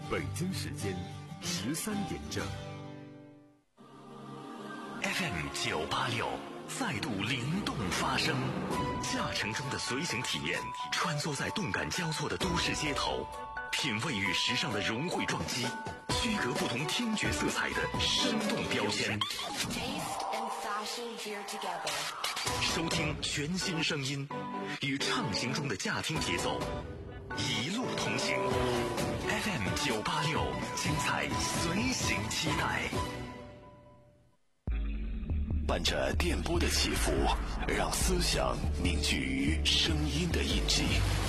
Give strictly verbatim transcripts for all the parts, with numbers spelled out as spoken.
北京时间十三点整。 F M 九八六再度灵动发声，驾乘中的随行体验，穿梭在动感交错的都市街头，品味与时尚的融汇撞击，区隔不同听觉色彩的生动标签。收听全新声音，与畅行中的驾听节奏，一路同行。F M 九八六，精彩随行期待。 伴着电波的起伏，让思想凝聚于声音的印记，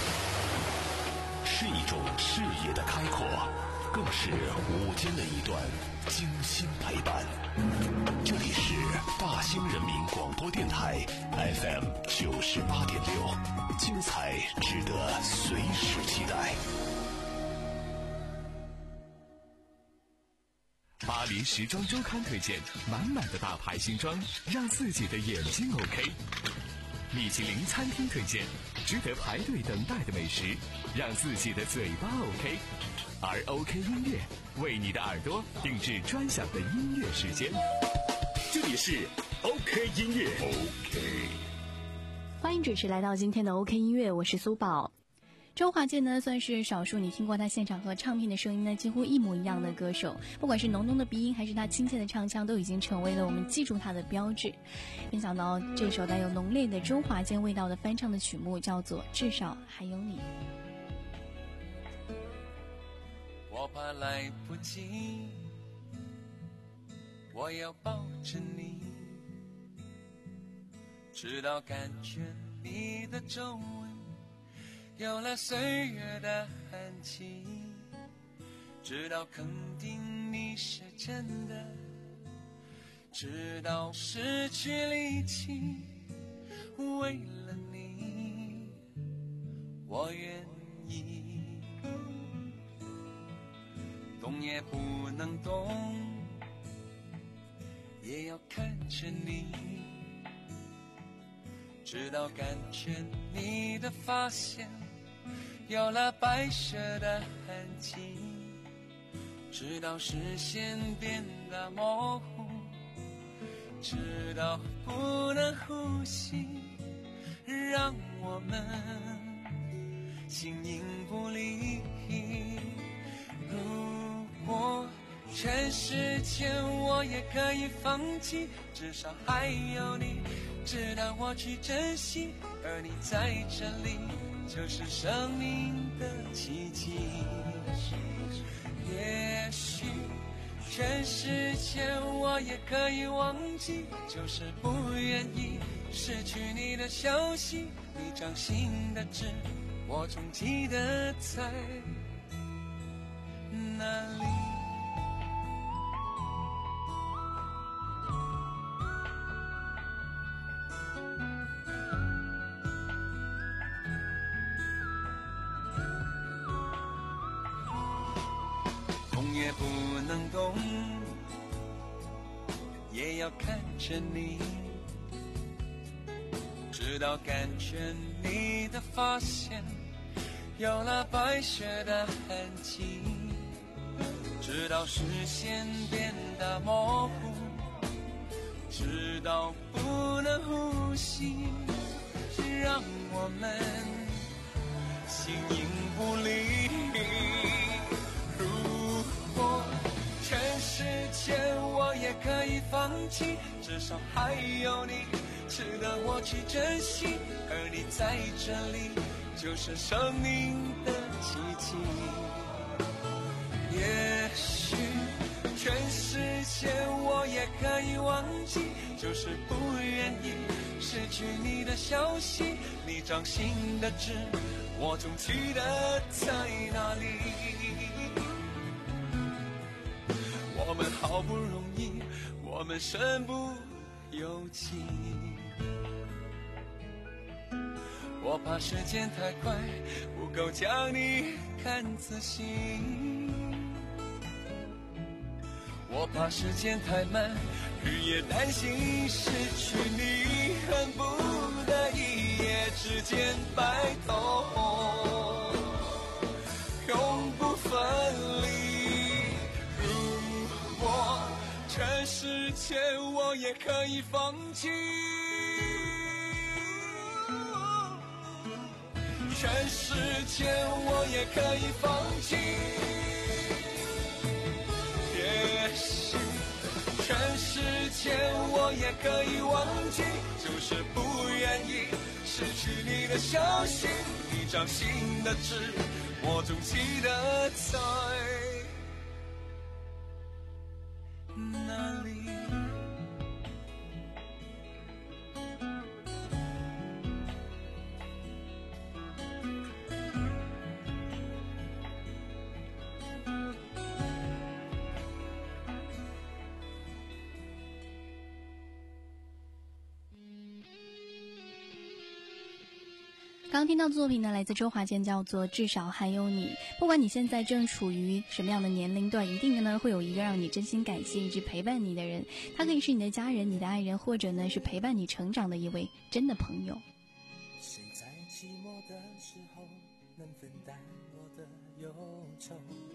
是一种视野的开阔，更是午间的一段精心陪伴。这里是大兴人民广播电台 F M 九十八点六，精彩值得随时期待。 巴黎时装周刊推荐满满的大牌新装，让自己的眼睛 OK。米其林餐厅推荐值得排队等待的美食，让自己的嘴巴 OK。而 OK 音乐为你的耳朵定制专享的音乐时间，这里是 OK 音乐。 OK， 欢迎准时来到今天的 OK 音乐，我是苏宝。周华健呢，算是少数你听过他现场和唱片的声音呢几乎一模一样的歌手，不管是浓浓的鼻音还是他亲切的唱腔，都已经成为了我们记住他的标志。没想到这首带有浓烈的周华健味道的翻唱的曲目叫做《至少还有你》。 我怕来不及，我要抱着你，直到感觉你的皱纹有了岁月的痕迹，直到肯定你是真的，直到失去力气，为了你我愿意。动也不能动，也要看着你，直到感觉你的发线有了白色的痕迹，直到视线变得模糊，直到不能呼吸，让我们形影不离。如果全世界我也可以放弃，至少还有你值得我去珍惜，而你在这里就是生命的奇迹。也许全世界我也可以忘记，就是不愿意失去你的消息，你掌心的痣我总记得在哪里。也不能动，也要看着你，直到感觉你的发线有了白色的痕迹，直到视线变得模糊，直到不能呼吸，让我们形影不离。全世界我也可以放弃，至少还有你值得我去珍惜，而你在这里就是生命的奇迹。也许全世界我也可以忘记，就是不愿意失去你的消息，你掌心的痣我总记得在哪里。我们好不容易，我们身不由己，我怕时间太快，不够将你看仔细，我怕时间太慢，日夜担心失去你，恨不得一夜之间白头，永不分离。 也可以放弃。全世界我也可以放弃，也许全世界我也可以忘记，就是不愿意失去你的消息，一张新的纸我总记得在哪里。 刚听到的作品呢，来自周华健，叫做《至少还有你》。不管你现在正处于什么样的年龄段，一定呢会有一个让你真心感谢、一直陪伴你的人。他可以是你的家人、你的爱人，或者呢是陪伴你成长的一位真的朋友。 谁在寂寞的时候能分担我的忧愁？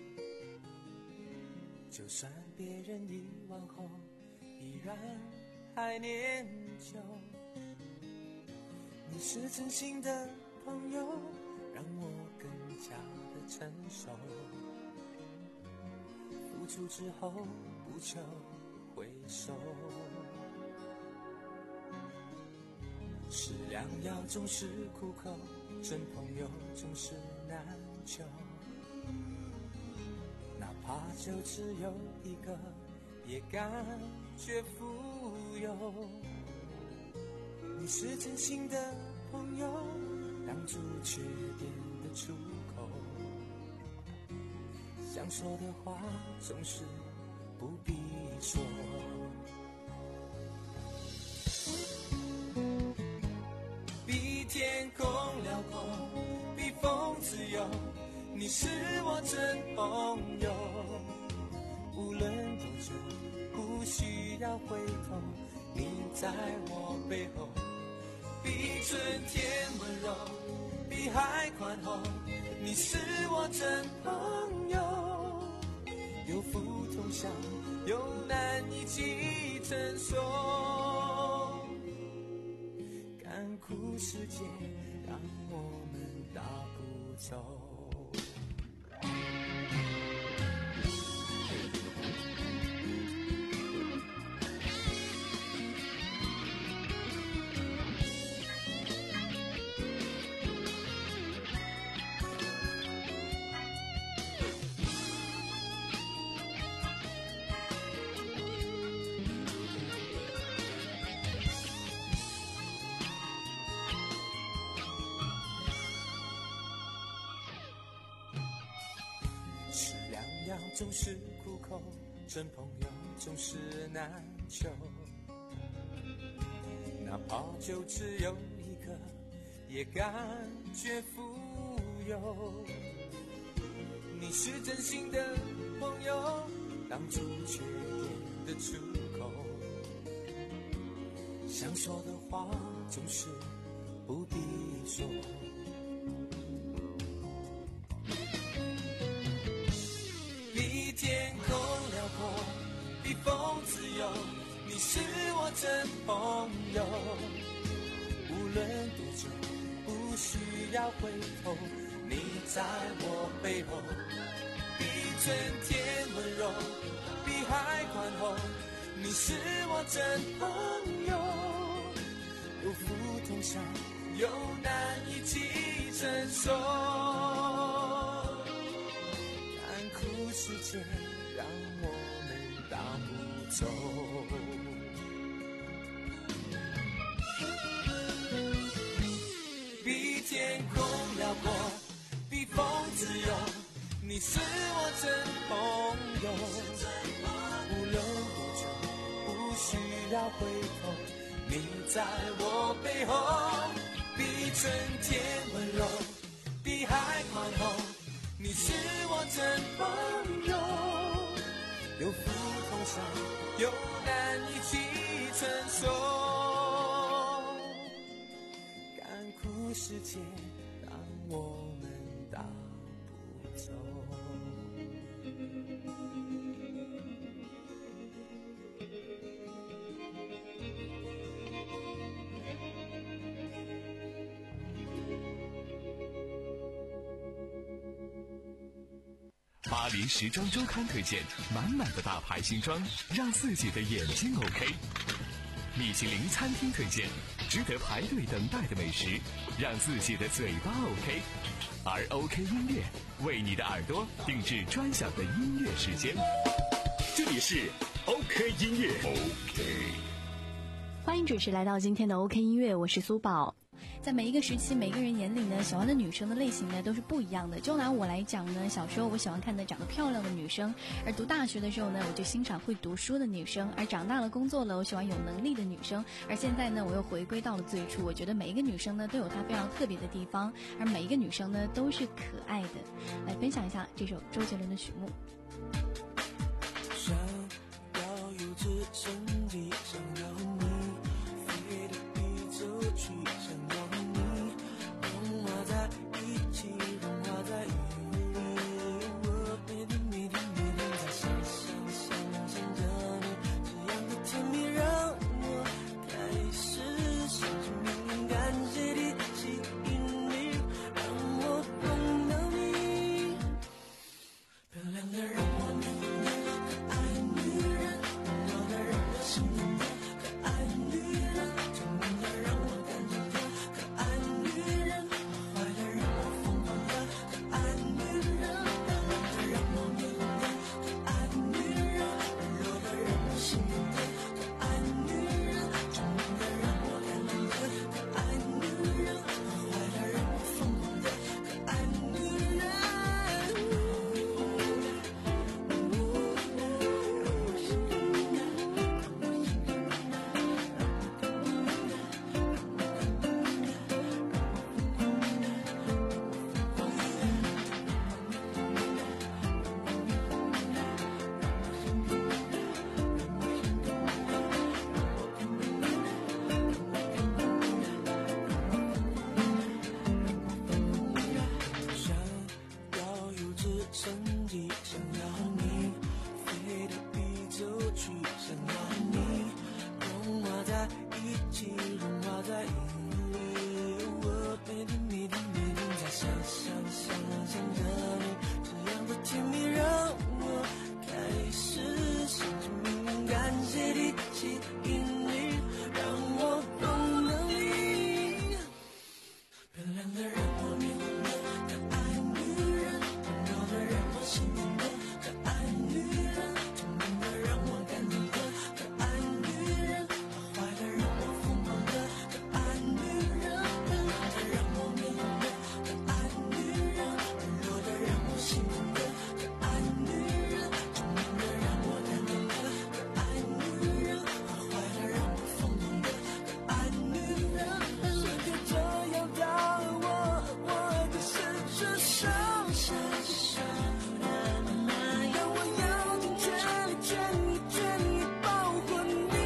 就算别人遗忘后，依然还念旧。你是真心的朋友，让我更加的成熟。付出之后不求回收，是良药总是苦口，真朋友总是难求。哪怕就只有一个，也感觉富有。你是真心的朋友，挡住缺点的出口。想说的话总是不必说。比天空辽阔，比风自由，你是我真朋友。无论多久，不需要回头，你在我背后。比春天温柔，比海宽厚，你是我真朋友。有福同享，有难一起承受。干枯世界让我们大步走。总是苦口，真朋友总是难求。哪怕就只有一个，也感觉富有。你是真心的朋友，挡住缺点的出口。想说的话总是不必说。天空辽阔，比风自由，你是我真朋友。无论多久，不需要回头，你在我背后。比春天温柔，比海宽厚，你是我真朋友。有福同享，有难一起承受。世界让我们大步走，比天空辽阔，比风自由，你是我真朋友。无论多久，不需要回头，你在我背后。比春天温柔，比海宽厚，你是我真朋友。有福同享，有难一起承受。干枯世界让我们大步走。 巴黎时装周刊推荐，满满的大牌新装，让自己的眼睛 OK。米其林餐厅推荐，值得排队等待的美食，让自己的嘴巴 OK。而 OK 音乐为你的耳朵定制专享的音乐时间， 这里是 OK 音乐 OK。 欢迎准时来到今天的 OK 音乐，我是苏宝。在每一个时期，每个人眼里呢，喜欢的女生的类型呢都是不一样的。就拿我来讲呢，小时候我喜欢看的长得漂亮的女生，而读大学的时候呢，我就欣赏会读书的女生，而长大了工作了，我喜欢有能力的女生。而现在呢，我又回归到了最初，我觉得每一个女生呢都有她非常特别的地方，而每一个女生呢都是可爱的。来分享一下这首周杰伦的曲目。 想要有直升机，想要你飞得比走去，想要你融化在一起，融化在雨里。我每天每天每天在想想想想着你，这样的甜蜜让我开始想着你，感谢你吸引力，让我碰到你，漂亮的让我迷恋，可爱女人，温柔的让我心疼的可爱女人，聪明的让我感动的可爱女人，坏的让我疯狂的可爱女人，漂亮的让我迷恋的可爱女人，温柔的让我心疼的可爱女人，聪明的让我感动的可爱女人，坏的让我疯狂的可爱女人。想要有直升机，想要你飞得比走去，想要你融化在一起，融化在雨里。我每天每天每天在想想想想着你，这样的甜蜜让我开始想着你，感谢你吸引力，让我碰到你，漂亮的让我迷恋的可爱女人，温柔的让我心疼的可爱女人，聪明的让我感动的可爱女人，坏的让我疯狂的可爱女人，漂亮的让我迷恋的可爱女人，温柔的让我心疼的可爱女人，聪明的让我感动的可爱女人，坏的让我疯狂的可爱女人。世界这样大，我我的是只手小小的妈，让我要尽全力全力全力保护你，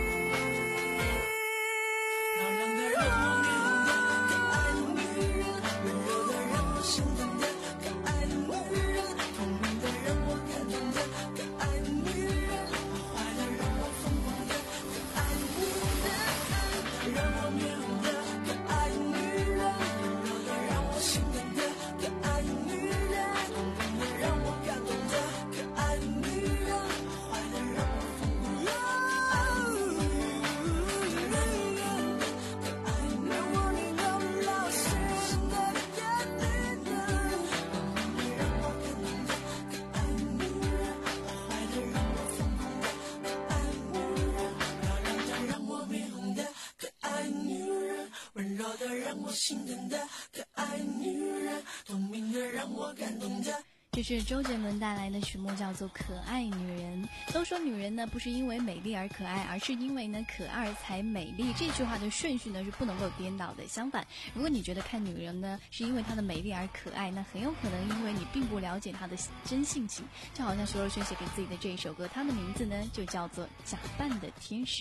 漂亮的让我迷恋的可爱女人，温柔的让我心疼的可爱女人，聪明的让我感动的可爱女人，坏的让我疯狂的可爱女人，让我迷恋的可爱女人，温柔的让我心疼的可爱女人，聪明的让我感动的可爱女人，坏的让我疯狂的可爱女人，可爱让我迷到老心的可爱女人，聪明的让我感动的可爱女人，坏的让我疯狂的可爱女人，漂亮的让我迷恋的可爱女人，温柔的让我心疼的可爱女人，聪明的让我感动的。 这是周杰伦带来的曲目，叫做《可爱女人》。都说女人呢不是因为美丽而可爱，而是因为呢可爱才美丽。这句话的顺序呢是不能够颠倒的。相反，如果你觉得看女人呢是因为她的美丽而可爱，那很有可能因为你并不了解她的真性情。就好像徐若瑄写给自己的这一首歌，她的名字呢就叫做《假扮的天使》。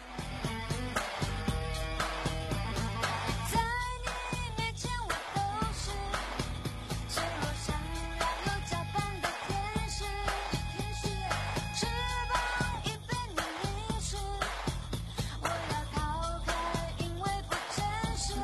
在你面前我都是脆弱善良又假扮的天使，翅膀已被你淋湿，我要逃开，因为不真实。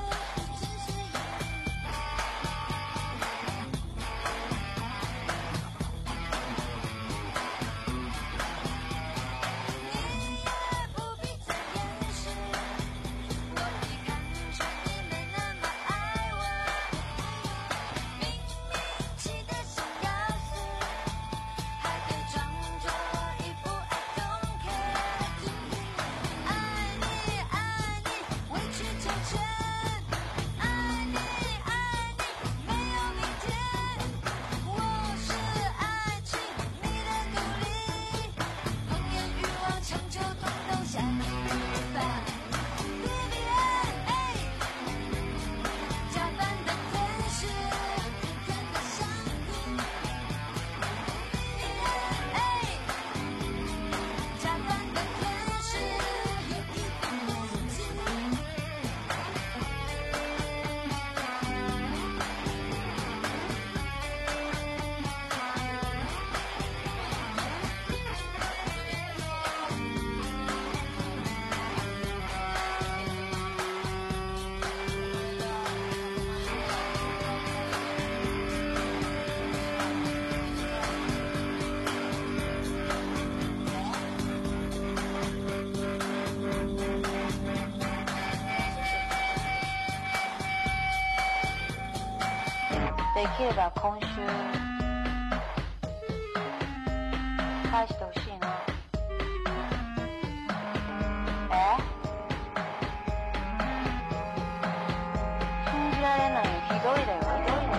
できれば今週返してほしいな。え？信じられないよ。ひどいだよ。ひどいだよ。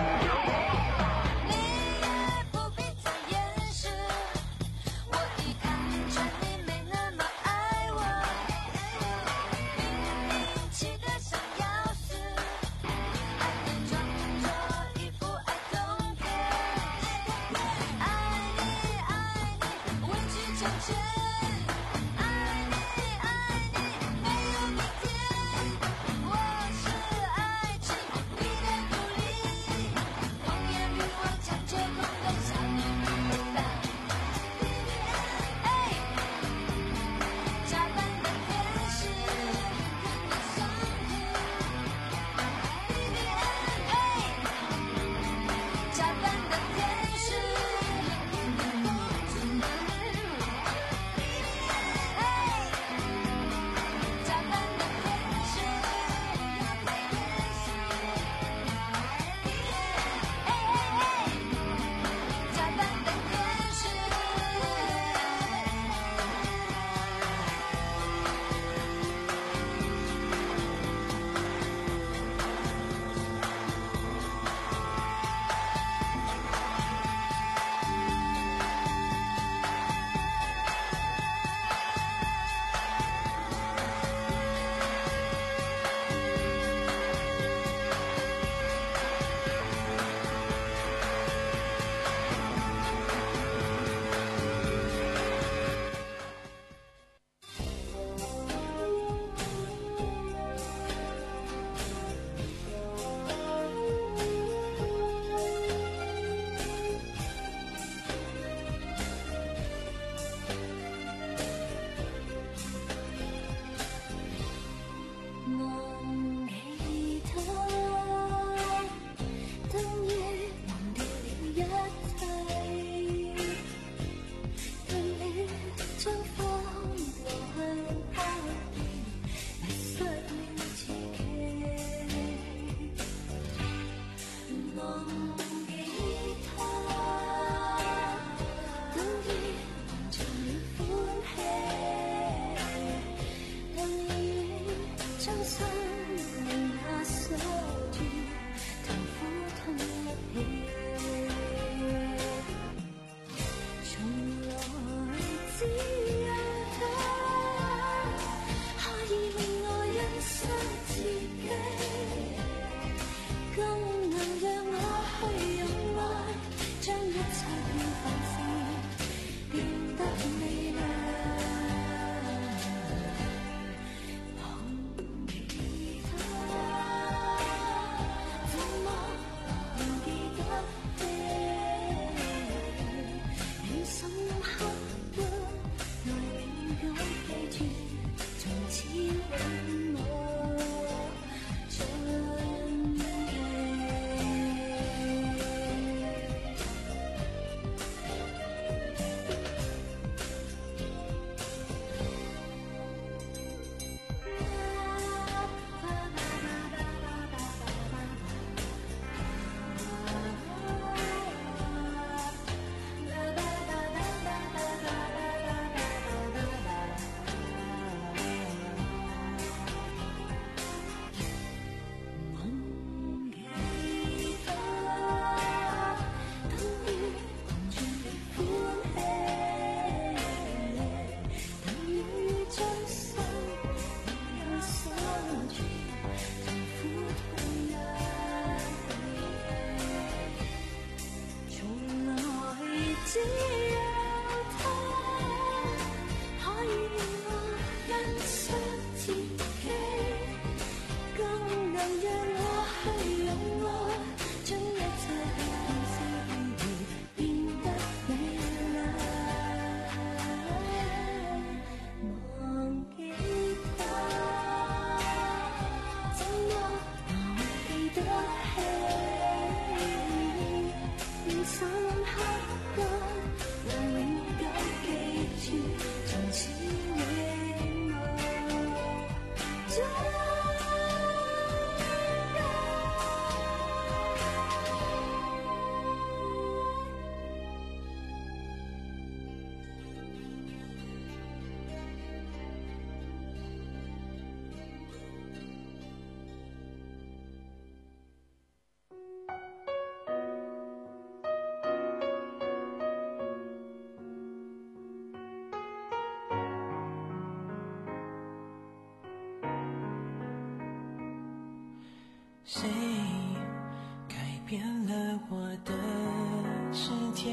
谁改变了我的世界？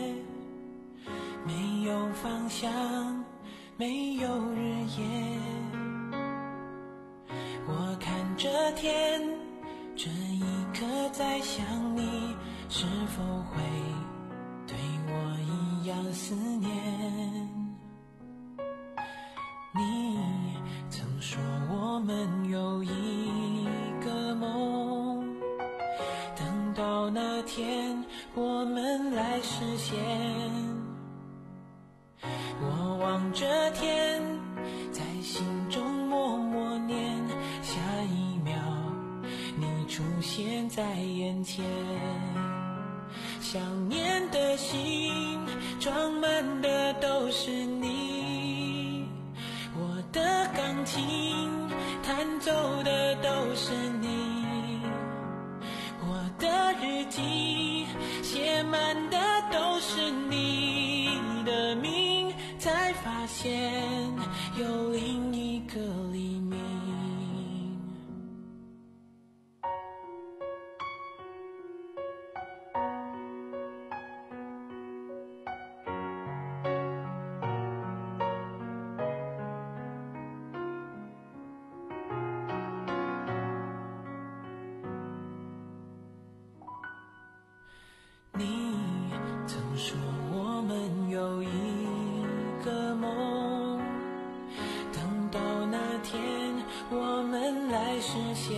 没有方向，没有日夜，我看着天，这一刻在想你，是否会对我一样思念？你曾说我们有一个梦，等到那天我们来实现。我望着天，在心中默默念，下一秒你出现在眼前。想念的心装满的都是你，我的钢琴弹奏的都是你，我的日记写满的都是你的名，才发现有另一个黎明。你曾说我们有一个梦，等到那天我们来实现。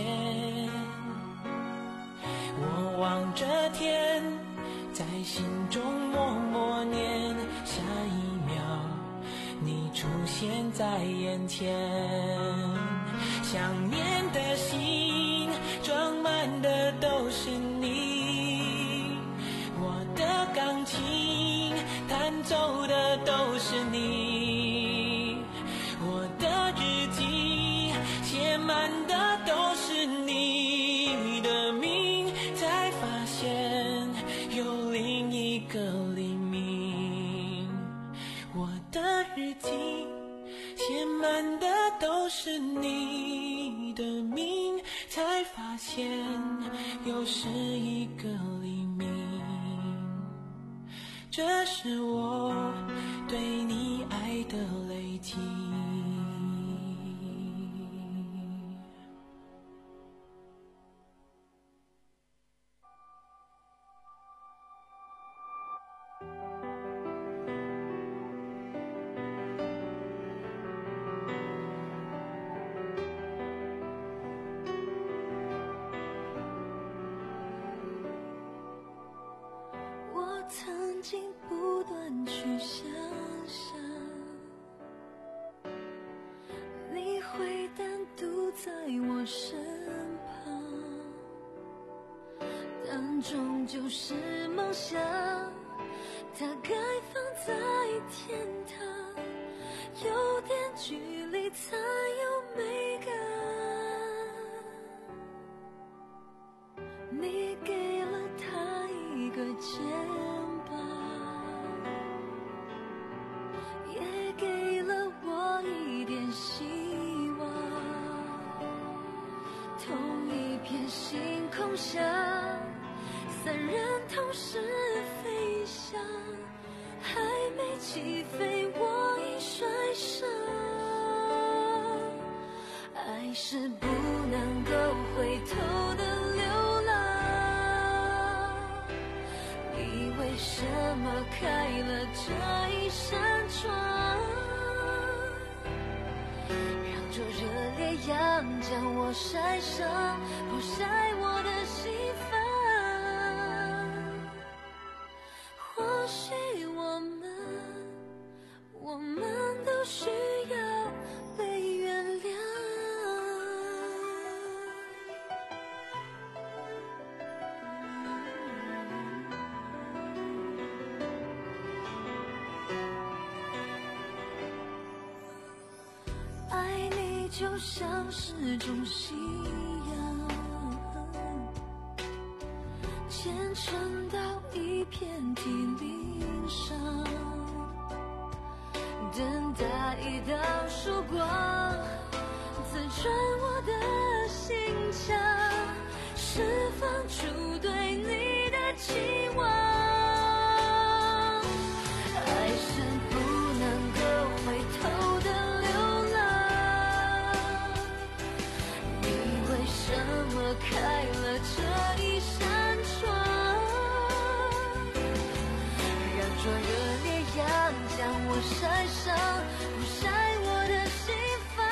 我望着天，在心中默默念，下一秒你出现在眼前。想念的心装满的都是你，我的钢琴弹奏的都是你，我的日记写满的都是你的名，才发现有另一个黎明。我的日记写满的都是你的名，才发现又是一个黎明。这是我对你爱的累积。 我曾经不断去想象，你会单独在我身旁，但终究是梦想，它该放在天堂，有点距离才有美感。你给了他一个肩膀，也给了我一点希望。同一片星空下，三人同时飞翔，还没起飞我已摔伤。爱是不能够回头的流浪，你为什么开了这一扇窗，让这热烈阳将我晒伤，不晒我的心房。或许我们我们都需要被原谅。爱你就像是种信仰，虔诚到一片体鳞伤，等待一道曙光刺穿我的心墙， 释放出对你的期望。爱是不能够回头的流浪，你为什么开了这一扇窗，让灼热烈阳将我晒伤，不晒我的心房。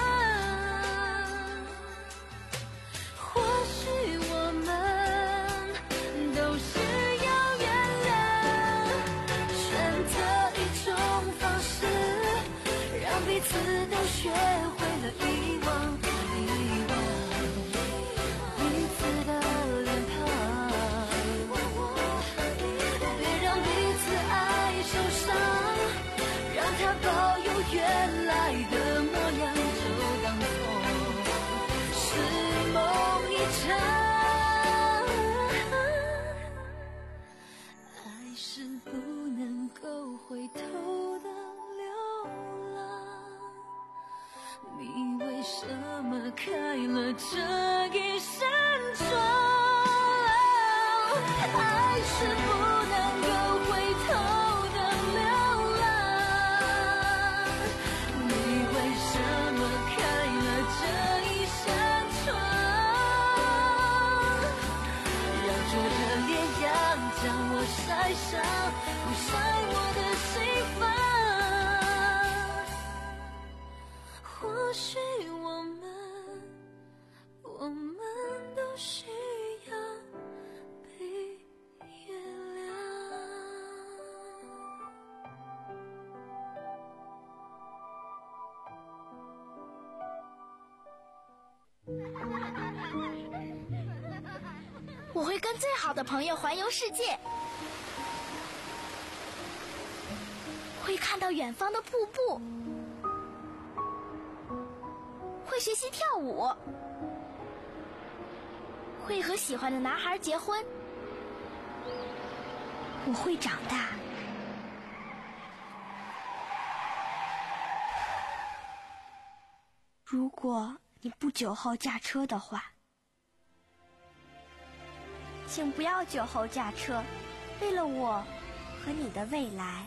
或许我们都是要原谅，选择一种方式，让彼此都学会了遗忘，遗忘彼此的脸庞，别让彼此爱受伤，让它保有原来的模样，就当作是梦一场。爱是不能够回头的流浪，你为什么开了这一扇窗？爱是不能够回头的流浪，你为什么开了这一扇窗，让灼热烈阳将我晒伤，不晒我的心房。或许我们我们都需要被原谅。 我会跟最好的朋友环游世界，会看到远方的瀑布，会学习跳舞，会和喜欢的男孩结婚。我会长大。如果你不酒后驾车的话，请不要酒后驾车，为了我和你的未来。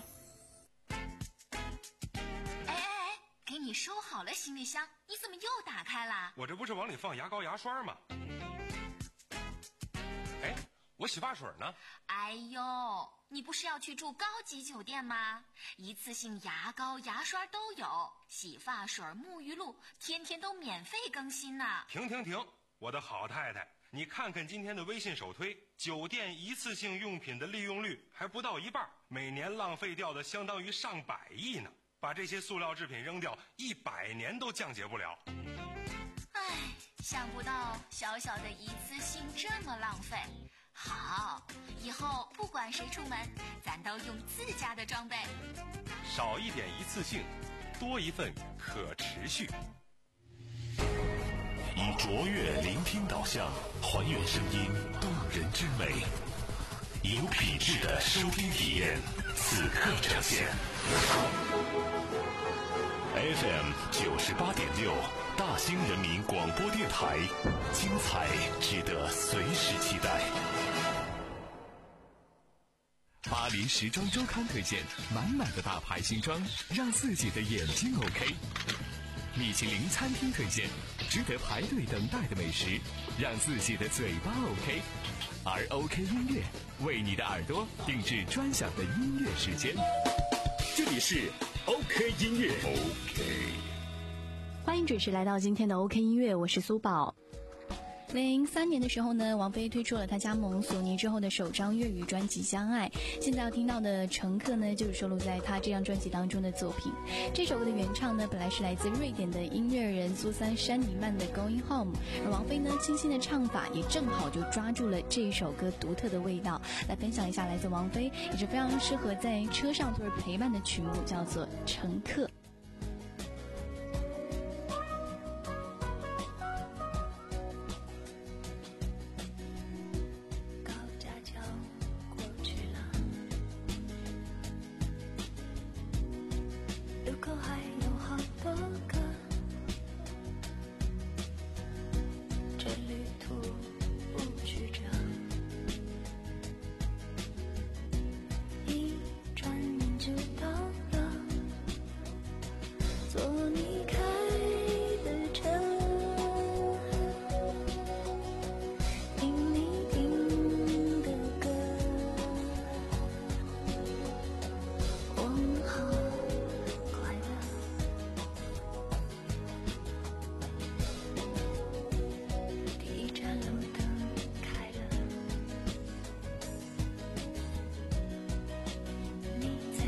哎哎哎，给你收好了行李箱，你怎么又打开了？ 我这不是往里放牙膏牙刷吗？哎，我洗发水呢？ 哎呦，你不是要去住高级酒店吗？一次性牙膏牙刷都有，洗发水沐浴露天天都免费更新呢。 停停停，我的好太太，你看看今天的微信首推，酒店一次性用品的利用率还不到一半，每年浪费掉的相当于上百亿呢。把这些塑料制品扔掉，一百年都降解不了。 唉，想不到小小的一次性这么浪费。好，以后不管谁出门，咱都用自家的装备。 少一点一次性，多一份可持续。 以卓越聆听导向，还原声音动人之美，有品质的收听体验，此刻呈现。F M 九十八点六，大兴人民广播电台，精彩值得随时期待。 巴黎时装周刊推荐，满满的大牌新装，让自己的眼睛 OK。米其林餐厅推荐，值得排队等待的美食，让自己的嘴巴 OK。而 OK 音乐为你的耳朵定制专享的音乐时间。 这里是 OK 音乐 OK。 欢迎准时来到今天的 OK 音乐，我是苏宝。零三年的时候呢，王菲推出了她加盟索尼之后的首张粤语专辑《相爱》。现在要听到的《乘客》呢，就是收录在她这张专辑当中的作品。这首歌的原唱呢，本来是来自瑞典的音乐人苏珊·山尼曼的《Going Home》，而王菲呢，清新的唱法也正好就抓住了这一首歌独特的味道。来分享一下来自王菲也是非常适合在车上作为陪伴的曲目，叫做《乘客》。 这旅途不曲折。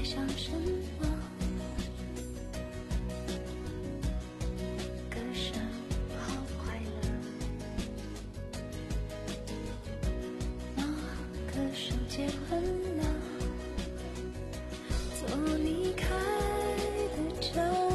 想什么？歌声好快乐。那歌手结婚了，做离开的车。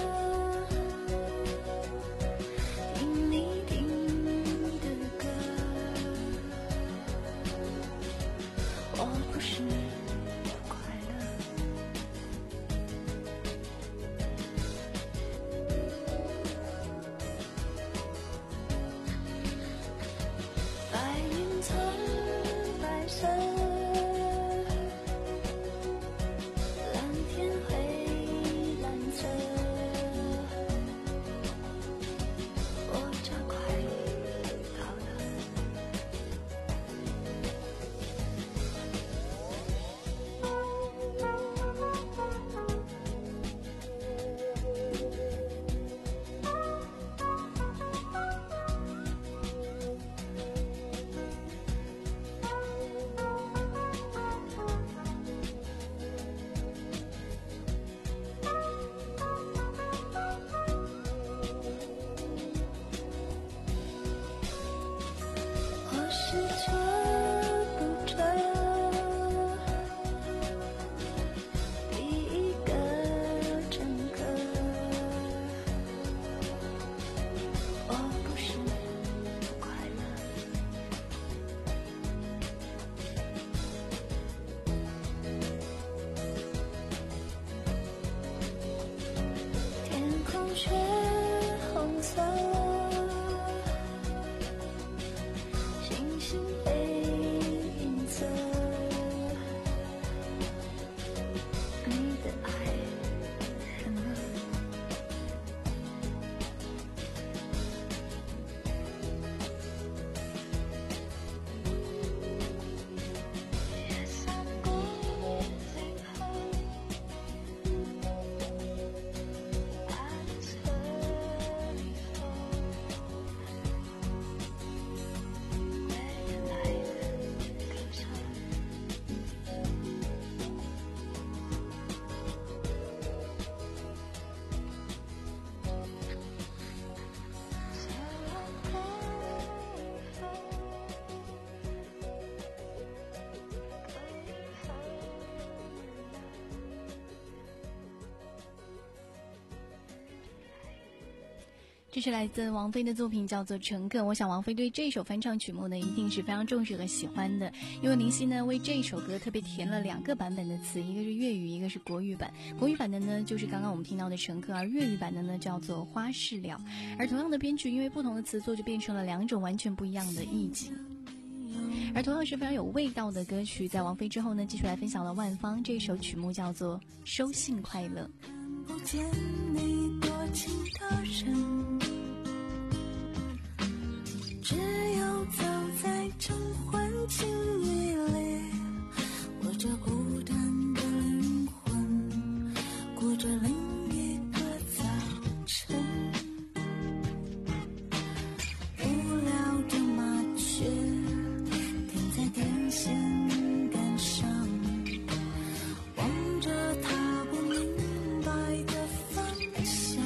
这是来自王菲的作品，叫做《乘客》。我想王菲对这首翻唱曲目呢，一定是非常重视和喜欢的，因为林夕呢为这首歌特别填了两个版本的词，一个是粤语，一个是国语版。国语版的呢就是刚刚我们听到的《乘客》，而粤语版的呢叫做《花事了》。而同样的编曲，因为不同的词作，就变成了两种完全不一样的意境。而同样是非常有味道的歌曲，在王菲之后呢，继续来分享了万芳这首曲目，叫做《收信快乐》。 不见你多情的人，只有走在晨昏静雨里，我这孤单的灵魂过着另一个早晨。无聊的麻雀停在电线杆上，望着它不明白的方向，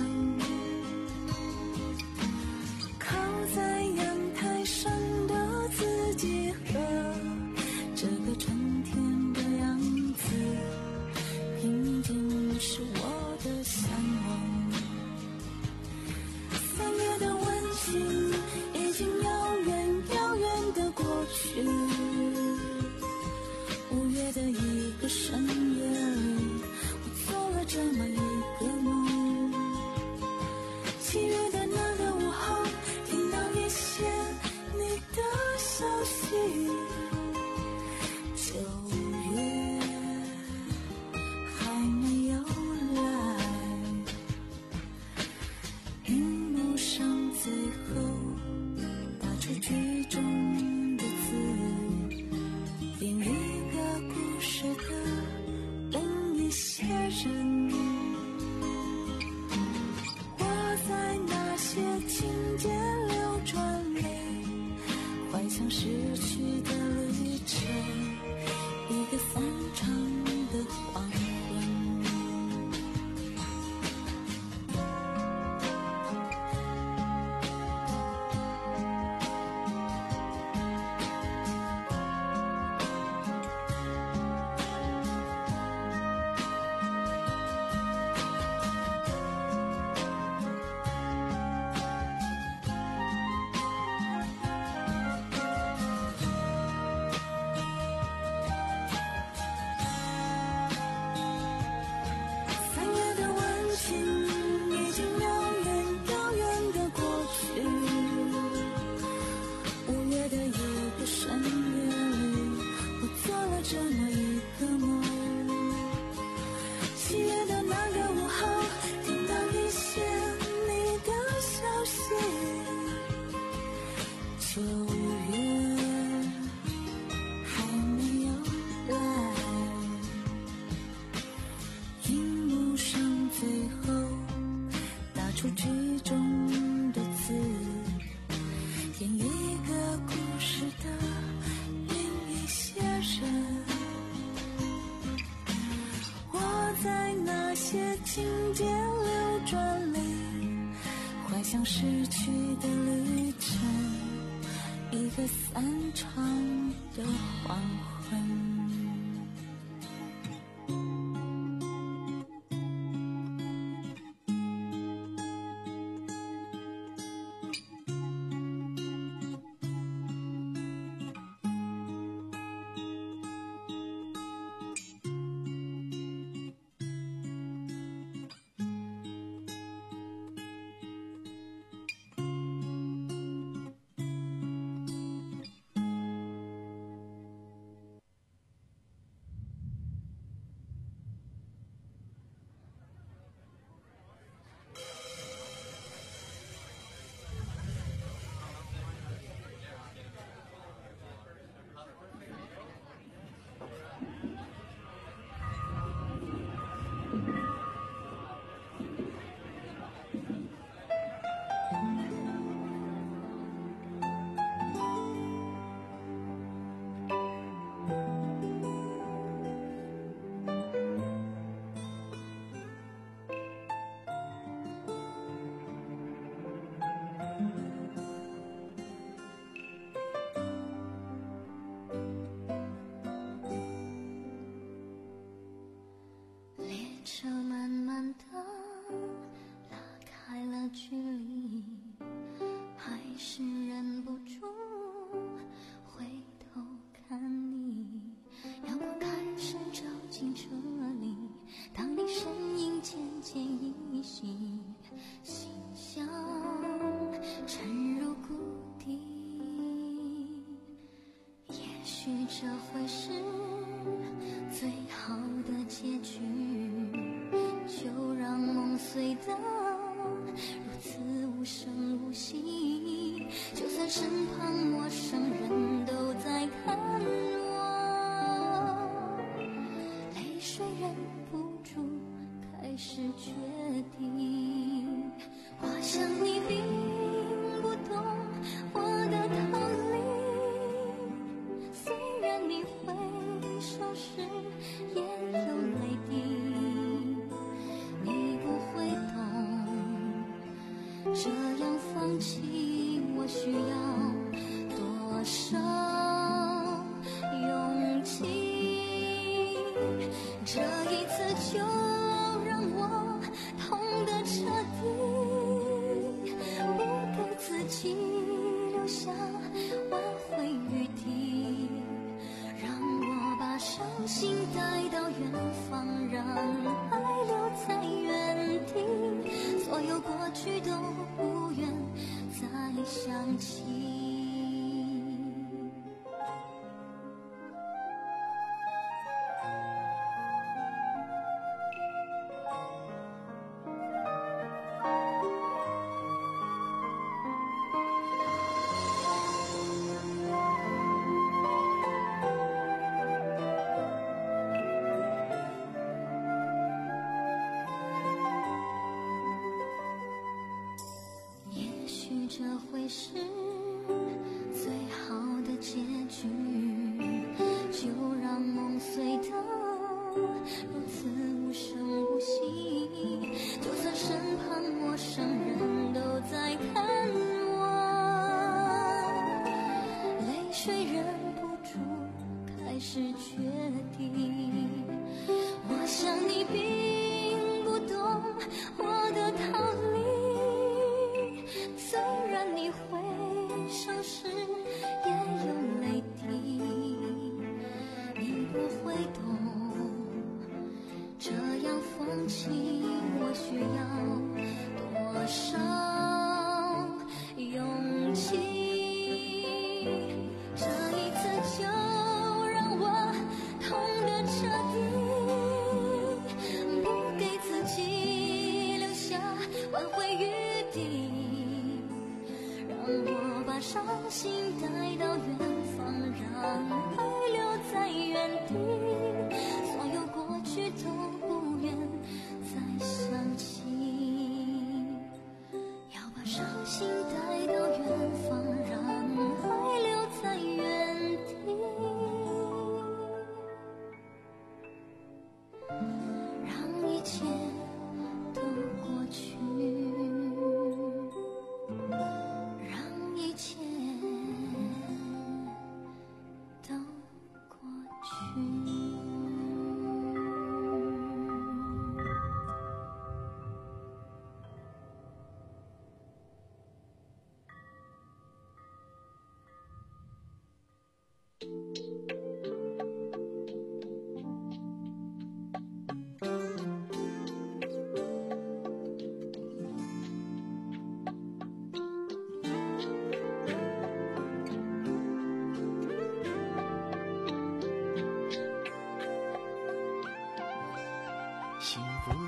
靠在阳台上的自己和出剧中的字，演一个故事的另一些人。我在那些情节流转里，怀想逝去的旅程，一个散场的黄昏。 车慢慢的拉开了距离，还是忍不住回头看你。阳光开始照进车里，当你身影渐渐依稀，心像沉入谷底。也许这会是最好的结局，就让梦碎得如此无声无息，就算身旁陌生人都在看我，泪水忍不住开始决定。我想你并不懂我的道理，虽然你挥手时也有泪滴，这样放弃我需要多少勇气？这一次就让我痛得彻底，不给自己留下挽回余地，让我把伤心带到远方，让爱留在原地，所有过去都不愿再想起。这会是最好的结局，就让梦碎得如此无声无息，就算身旁陌生人都在看我，泪水忍不住开始决定。我想你并不懂我的道理，虽然你挥手时也有泪滴，你不会懂，这样放弃我需要多少勇气？这一次就让我痛得彻底，不给自己留下挽回余地，我把伤心带到远方，让爱留在原地，所有过去都不愿再想起。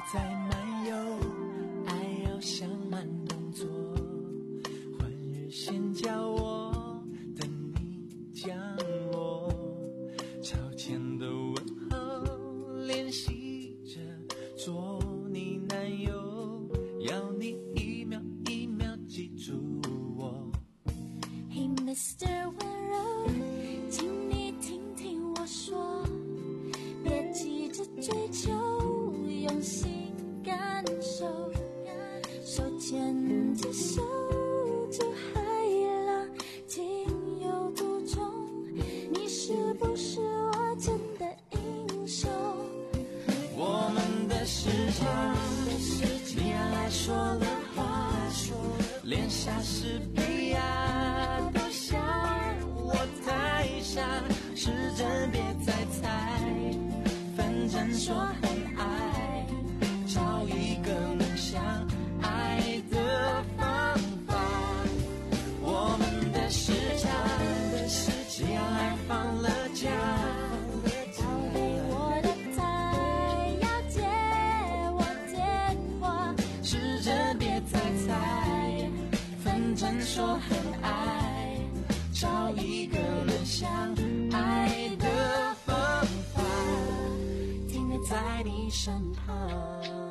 再漫游，爱要像慢动作，换日线叫我等你降落，超前的问候练习着做你男友，要你一秒一秒记住我。 Hey Mister 温柔，请你听听我说，别急着追求，用心感受，手牵着手就海浪情有独钟，你是不是我真的英雄？ 我们的时差，你爱说的话，连莎士比亚都像我太傻，是真别再猜，反正说很爱，找一个能相爱的方法。我们的时差，只要爱放了假， 宝贝，我的太要接我电话， 是真别再猜，反正说很爱，找一个能相爱的方法， 停留在你身旁。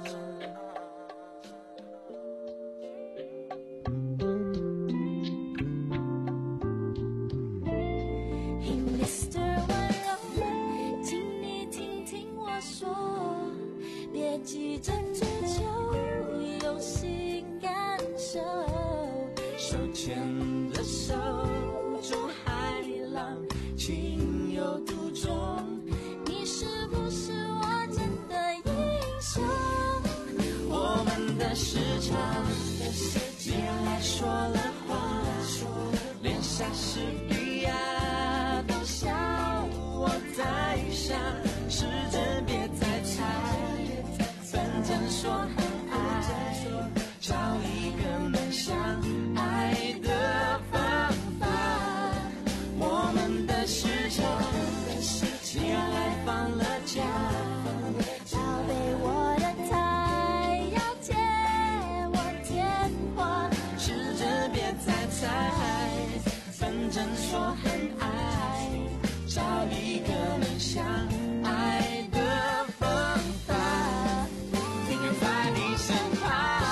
Hey Mister 温柔，请你听听我说，别急着追求，用心感受， 手牵着手，住海浪，情有独钟， 你是不是我真的英雄？ 我们的时差，你爱说了话，连莎士比亚都笑我太傻，是真别再猜，反正说很爱，找一个能相爱的方法。我们的时差，只要爱放了假， 宝贝，我的太要接我电话， 是真别再猜，反正说很爱，找一个能相爱的方法，停留在你身旁。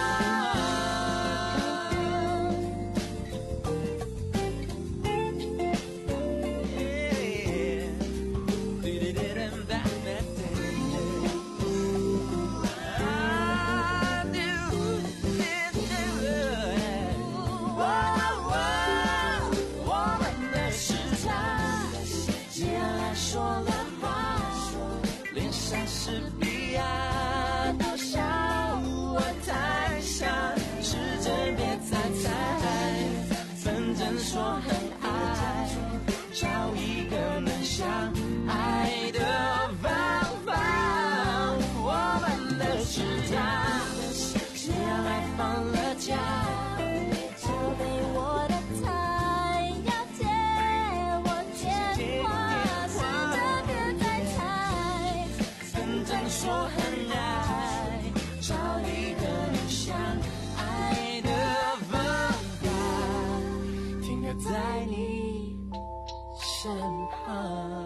我们的时差，只要爱说了话，连莎士比亚都笑我太傻，是真别再猜，反正说很爱，找一个能相爱的方法。我们的时差，只要爱放了假， 宝贝，我的太要接我电话，是真别再猜， 反正说很爱，找一个能相爱的方法，停留在你身旁。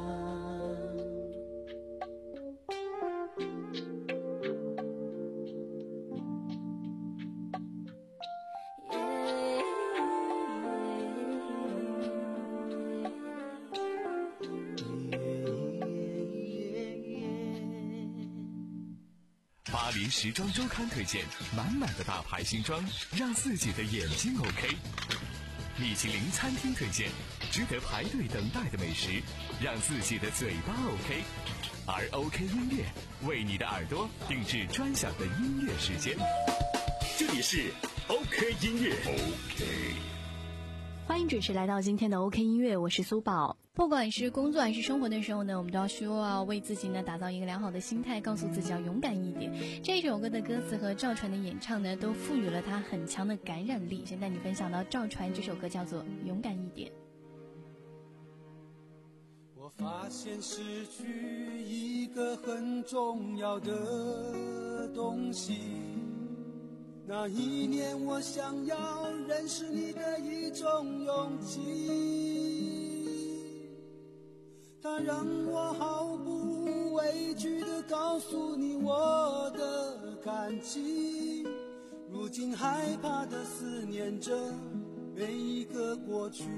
巴黎时装周刊推荐满满的大牌新装，让自己的眼睛 OK。米其林餐厅推荐值得排队等待的美食，让自己的嘴巴 OK。而 OK 音乐为你的耳朵定制专享的音乐时间。 这里是 OK 音乐 OK。 欢迎准时来到今天的 OK 音乐，我是苏宝。不管是工作还是生活的时候呢，我们都要需要为自己呢打造一个良好的心态，告诉自己要勇敢一点。这首歌的歌词和赵传的演唱呢，都赋予了它很强的感染力。先带你分享到赵传这首歌叫做《勇敢一点》。 我发现失去一个很重要的的东西。那一年我想要认识你的一种勇气，它让我毫不畏惧地告诉你我的感激。如今害怕地思念着每一个过去，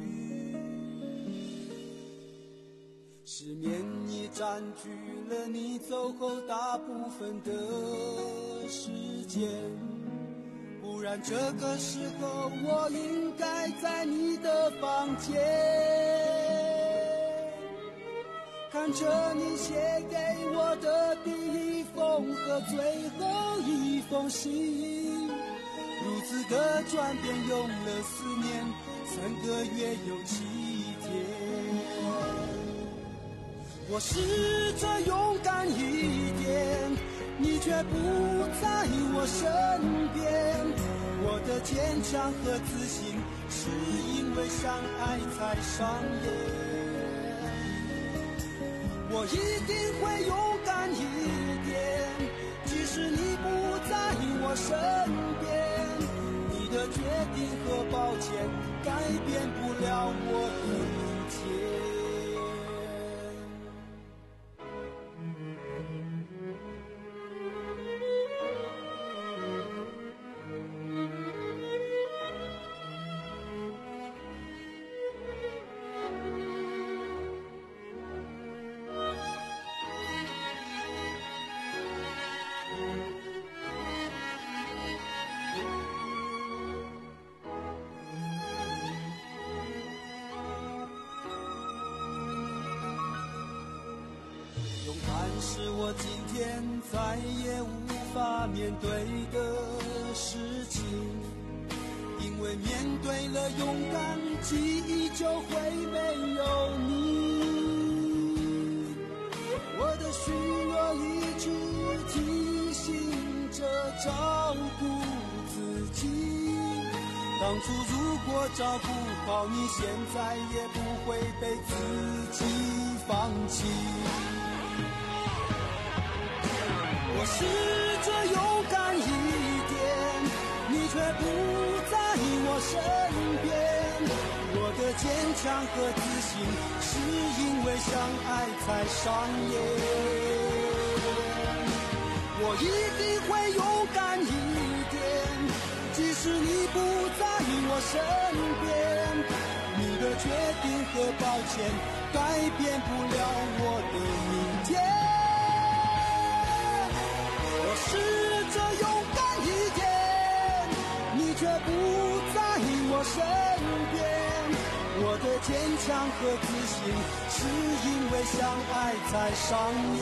失眠已占据了你走后大部分的时间，不然这个时候我应该在你的房间，看着你写给我的第一封和最后一封信，如此的转变用了四年三个月有七天。我试着勇敢一点，你却不在我身边，我的坚强和自信是因为相爱才上演。我一定会勇敢一点，即使你不在我身边，你的决定和抱歉改变不了我的明天。勇敢是我今天再也无法面对的事情，因为面对了勇敢，记忆就会没有你。我的虚弱一直提醒着照顾自己，当初如果照顾好你，现在也不会被自己放弃。我试着勇敢一点，你却不在我身边，我的坚强和自信是因为相爱才上演。我一定会勇敢一点，即使你不在我身边，你的决定和抱歉改变不了我的明天。我试着勇敢一点，你却不在我身边，我的坚强和自信是因为相爱才上演。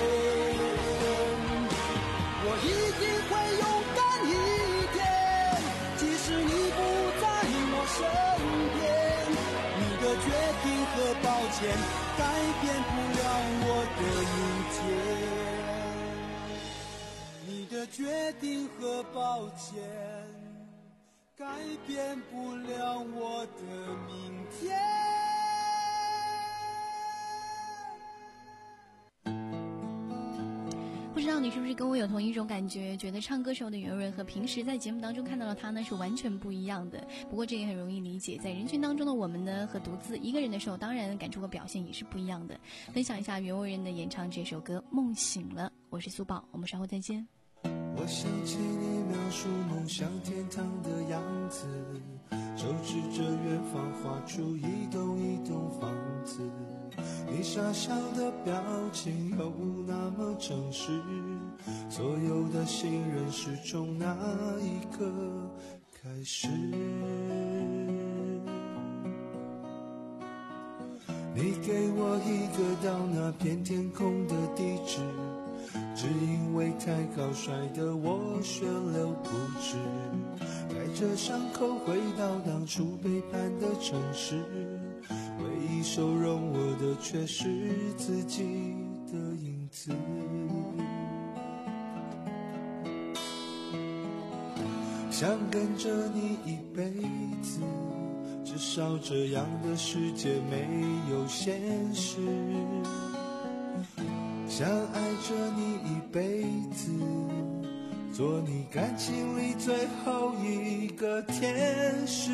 我一定会勇敢一点，即使你不在我身边，你的决定和抱歉改变不了我的明天，你的决定和抱歉改变不了我的明天。 不知道你是不是跟我有同一种感觉，觉得唱歌时候的袁润和平时在节目当中看到的他呢是完全不一样的。不过这也很容易理解，在人群当中的我们呢和独自一个人的时候，当然感触和表现也是不一样的。分享一下袁惟仁的演唱这首歌《梦醒了》，我是苏宝，我们稍后再见。 我想起你描述梦想天堂的样子，手指着远方画出一栋一栋房子，你傻笑的表情又那么诚实，所有的信任是从那一刻开始。你给我一个到那片天空的地址，只因为太高摔得我血流不止，带着伤口回到当初背叛的城市，唯一收容我的却是自己的影子。想跟着你一辈子，至少这样的世界没有现实。想爱着你一辈子， 做你感情里最后一个天使。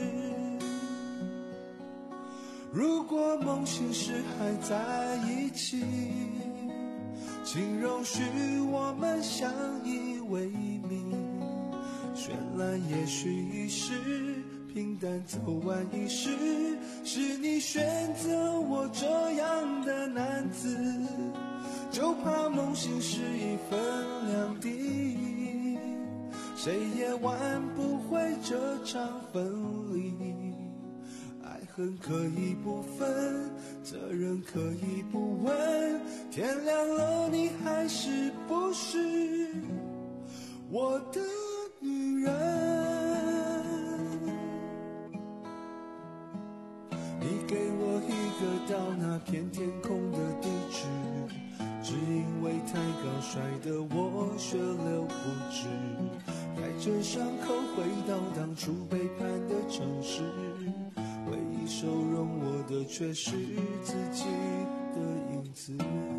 如果梦醒时还在一起，请容许我们相依为命。绚烂也许一时，平淡走完一世，是你选择我这样的男子，就怕梦醒时一分两地，谁也挽不回这场分离。爱恨可以不分，责任可以不问，天亮了你还是不是我的女人。你给我一个到那片天空的地址，只因为太高摔得我血流不止，带着伤口回到当初背叛的城市，唯一收容我的却是自己的影子。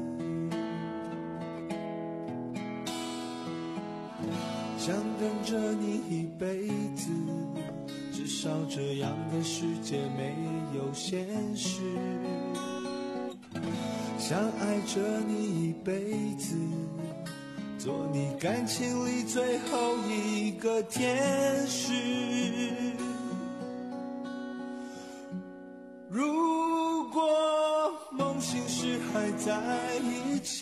想等着你一辈子，至少这样的世界没有现实。想爱着你一辈子，做你感情里最后一个天使。如果梦醒时还在一起，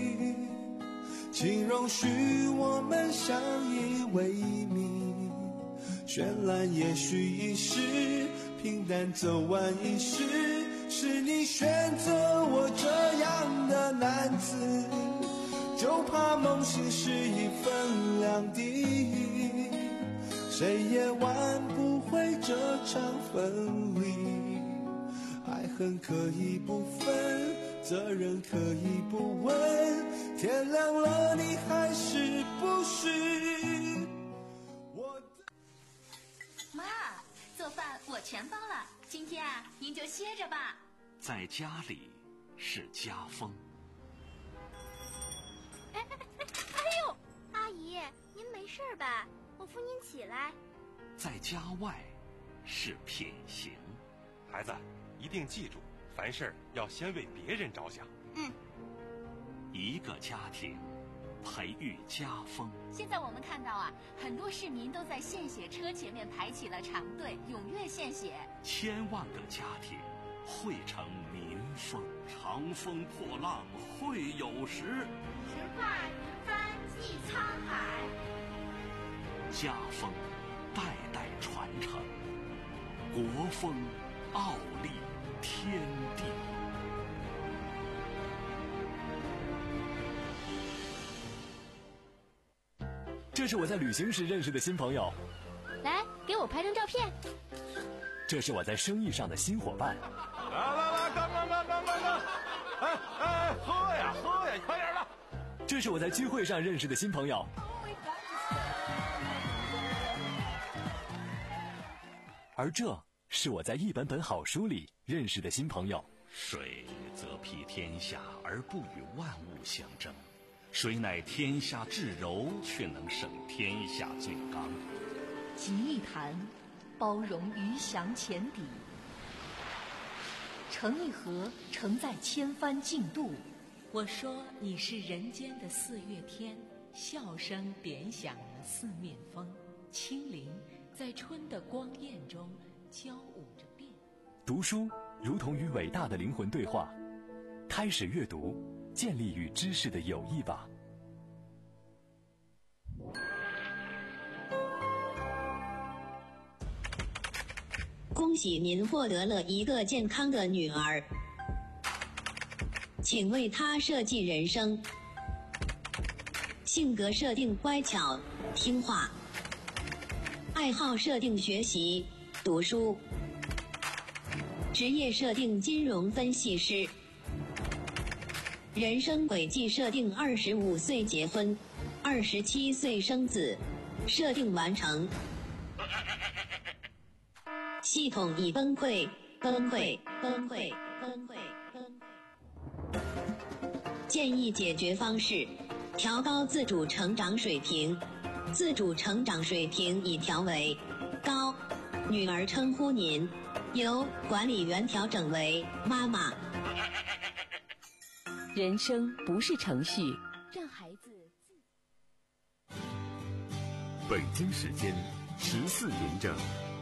请容许我们相依为命。绚烂也许一时，平淡走完一世，是你选择我这样的男子，就怕梦醒时一分两地，谁也挽不回这场分离。爱恨可以不分，责任可以不问，天亮了你还是不是我的。 妈，做饭我全包了，今天啊您就歇着吧。 在家里是家风。 哎哎哎哎呦，阿姨，您没事吧？我扶您起来。 在家外是品行。 孩子，一定记住，凡事要先为别人着想。 嗯。 一个家庭培育家风。 现在我们看到啊，很多市民都在献血车前面排起了长队，踊跃献血。 千万个家庭汇成民风。长风破浪会有时， 直挂云帆济沧海。 家风代代传承，国风傲立天地。 这是我在旅行时认识的新朋友， 来给我拍张照片。 这是我在生意上的新伙伴。 来来来，干干干干干干！哎哎，喝呀喝呀，快点的！ 这是我在聚会上认识的新朋友。而这是我在一本本好书里认识的新朋友。 水则披天下而不与万物相争，水乃天下至柔，却能胜天下最刚。 集一坛，包容鱼翔浅底；盛一盒，承载千帆竞渡。我说你是人间的四月天，笑声点响了四面风，轻灵在春的光艳中交舞着变。 读书如同与伟大的灵魂对话，开始阅读，建立与知识的友谊吧。 恭喜您获得了一个健康的女儿，请为她设计人生。性格设定乖巧听话，爱好设定学习读书，职业设定金融分析师，人生轨迹设定二十五岁结婚，二十七岁生子，设定完成。系统已崩溃，崩溃，崩溃，崩溃，崩溃。建议解决方式： 调高自主成长水平，自主成长水平已调为高。女儿称呼您，由管理员调整为妈妈。 人生不是程序，让孩子。 北京时间十四点整。